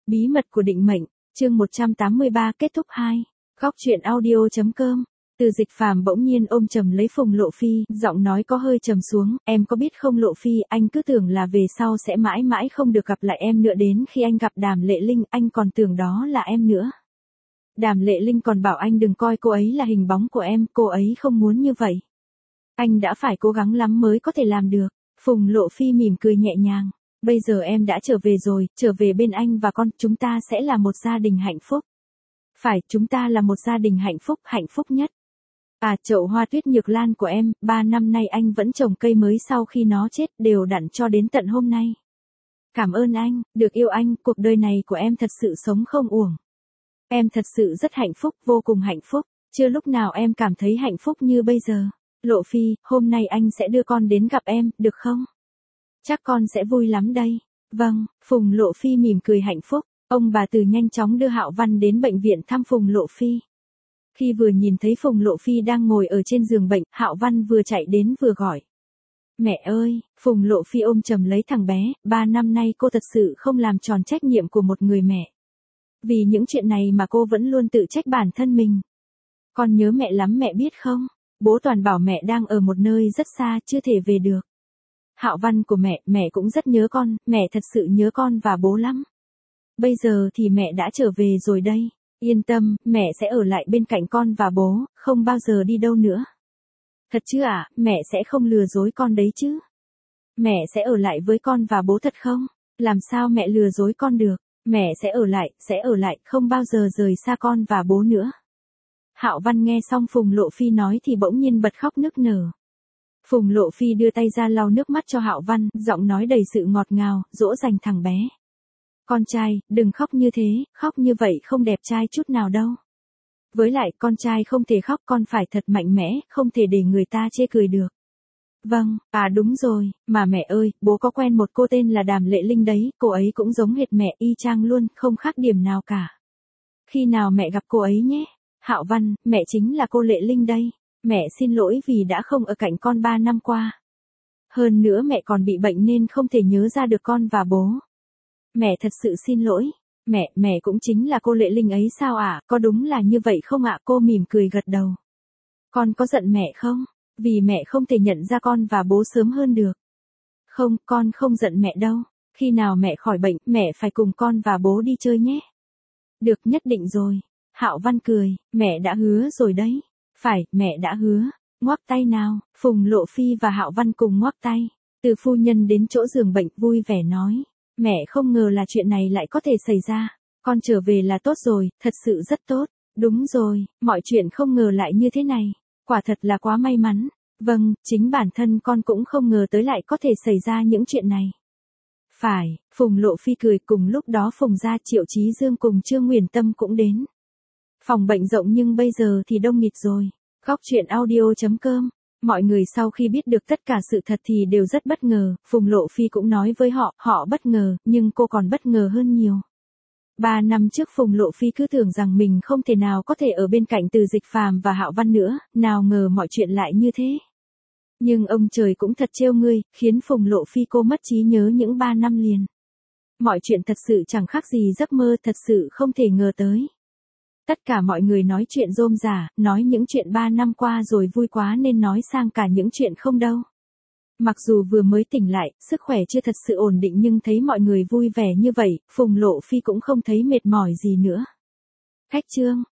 Bí mật của định mệnh, chương 183 kết thúc 2. Góc truyện audio.com. Từ Dịch Phàm bỗng nhiên ôm chầm lấy Phùng Lộ Phi, giọng nói có hơi trầm xuống, em có biết không Lộ Phi, anh cứ tưởng là về sau sẽ mãi mãi không được gặp lại em nữa, đến khi anh gặp Đàm Lệ Linh, anh còn tưởng đó là em nữa. Đàm Lệ Linh còn bảo anh đừng coi cô ấy là hình bóng của em, cô ấy không muốn như vậy. Anh đã phải cố gắng lắm mới có thể làm được. Phùng Lộ Phi mỉm cười nhẹ nhàng. Bây giờ em đã trở về rồi, trở về bên anh và con, chúng ta sẽ là một gia đình hạnh phúc. Phải, chúng ta là một gia đình hạnh phúc nhất. À, chậu hoa tuyết nhược lan của em, 3 năm nay anh vẫn trồng cây mới sau khi nó chết, đều đặn cho đến tận hôm nay. Cảm ơn anh, được yêu anh, cuộc đời này của em thật sự sống không uổng. Em thật sự rất hạnh phúc, vô cùng hạnh phúc, chưa lúc nào em cảm thấy hạnh phúc như bây giờ. Lộ Phi, hôm nay anh sẽ đưa con đến gặp em, được không? Chắc con sẽ vui lắm đây. Vâng, Phùng Lộ Phi mỉm cười hạnh phúc, ông bà Từ nhanh chóng đưa Hạo Văn đến bệnh viện thăm Phùng Lộ Phi. Khi vừa nhìn thấy Phùng Lộ Phi đang ngồi ở trên giường bệnh, Hạo Văn vừa chạy đến vừa gọi. Mẹ ơi, Phùng Lộ Phi ôm chầm lấy thằng bé, 3 năm nay cô thật sự không làm tròn trách nhiệm của một người mẹ. Vì những chuyện này mà cô vẫn luôn tự trách bản thân mình. Con nhớ mẹ lắm mẹ biết không? Bố toàn bảo mẹ đang ở một nơi rất xa, chưa thể về được. Hạo Văn của mẹ cũng rất nhớ con, mẹ thật sự nhớ con và bố lắm. Bây giờ thì mẹ đã trở về rồi đây. Yên tâm, mẹ sẽ ở lại bên cạnh con và bố, không bao giờ đi đâu nữa. Thật chứ ạ, mẹ sẽ không lừa dối con đấy chứ. Mẹ sẽ ở lại với con và bố thật không? Làm sao mẹ lừa dối con được? Mẹ sẽ ở lại, không bao giờ rời xa con và bố nữa. Hạo Văn nghe xong Phùng Lộ Phi nói thì bỗng nhiên bật khóc nức nở. Phùng Lộ Phi đưa tay ra lau nước mắt cho Hạo Văn, giọng nói đầy sự ngọt ngào, dỗ dành thằng bé. Con trai, đừng khóc như thế, khóc như vậy không đẹp trai chút nào đâu. Với lại con trai không thể khóc, con phải thật mạnh mẽ, không thể để người ta chê cười được. Vâng, à đúng rồi, mà mẹ ơi, bố có quen một cô tên là Đàm Lệ Linh đấy, cô ấy cũng giống hệt mẹ y chang luôn, không khác điểm nào cả. Khi nào mẹ gặp cô ấy nhé? Hạo Văn, mẹ chính là cô Lệ Linh đây. Mẹ xin lỗi vì đã không ở cạnh con 3 năm qua. Hơn nữa mẹ còn bị bệnh nên không thể nhớ ra được con và bố. Mẹ thật sự xin lỗi. Mẹ cũng chính là cô Lệ Linh ấy sao ạ? Có đúng là như vậy không ạ? Cô mỉm cười gật đầu. Con có giận mẹ không? Vì mẹ không thể nhận ra con và bố sớm hơn được. Không, con không giận mẹ đâu. Khi nào mẹ khỏi bệnh, mẹ phải cùng con và bố đi chơi nhé. Được, nhất định rồi. Hạo Văn cười, mẹ đã hứa rồi đấy. Phải, mẹ đã hứa. Ngoắc tay nào. Phùng Lộ Phi và Hạo Văn cùng ngoắc tay. Từ phu nhân đến chỗ giường bệnh vui vẻ nói. Mẹ không ngờ là chuyện này lại có thể xảy ra. Con trở về là tốt rồi, thật sự rất tốt. Đúng rồi, mọi chuyện không ngờ lại như thế này. Quả thật là quá may mắn. Vâng, chính bản thân con cũng không ngờ tới lại có thể xảy ra những chuyện này. Phải, Phùng Lộ Phi cười, cùng lúc đó Phùng gia Triệu Chí Dương cùng Trương Nguyền Tâm cũng đến. Phòng bệnh rộng nhưng bây giờ thì đông nghịt rồi. Góc truyện audio.com. Mọi người sau khi biết được tất cả sự thật thì đều rất bất ngờ, Phùng Lộ Phi cũng nói với họ bất ngờ, nhưng cô còn bất ngờ hơn nhiều. 3 năm trước Phùng Lộ Phi cứ tưởng rằng mình không thể nào có thể ở bên cạnh Từ Dịch Phàm và Hạo Văn nữa, nào ngờ mọi chuyện lại như thế. Nhưng ông trời cũng thật trêu ngươi, khiến Phùng Lộ Phi cô mất trí nhớ những 3 năm liền. Mọi chuyện thật sự chẳng khác gì giấc mơ, thật sự không thể ngờ tới. Tất cả mọi người nói chuyện rôm rả, nói những chuyện 3 năm qua rồi vui quá nên nói sang cả những chuyện không đâu. Mặc dù vừa mới tỉnh lại, sức khỏe chưa thật sự ổn định nhưng thấy mọi người vui vẻ như vậy, Phùng Lộ Phi cũng không thấy mệt mỏi gì nữa. Khách trương,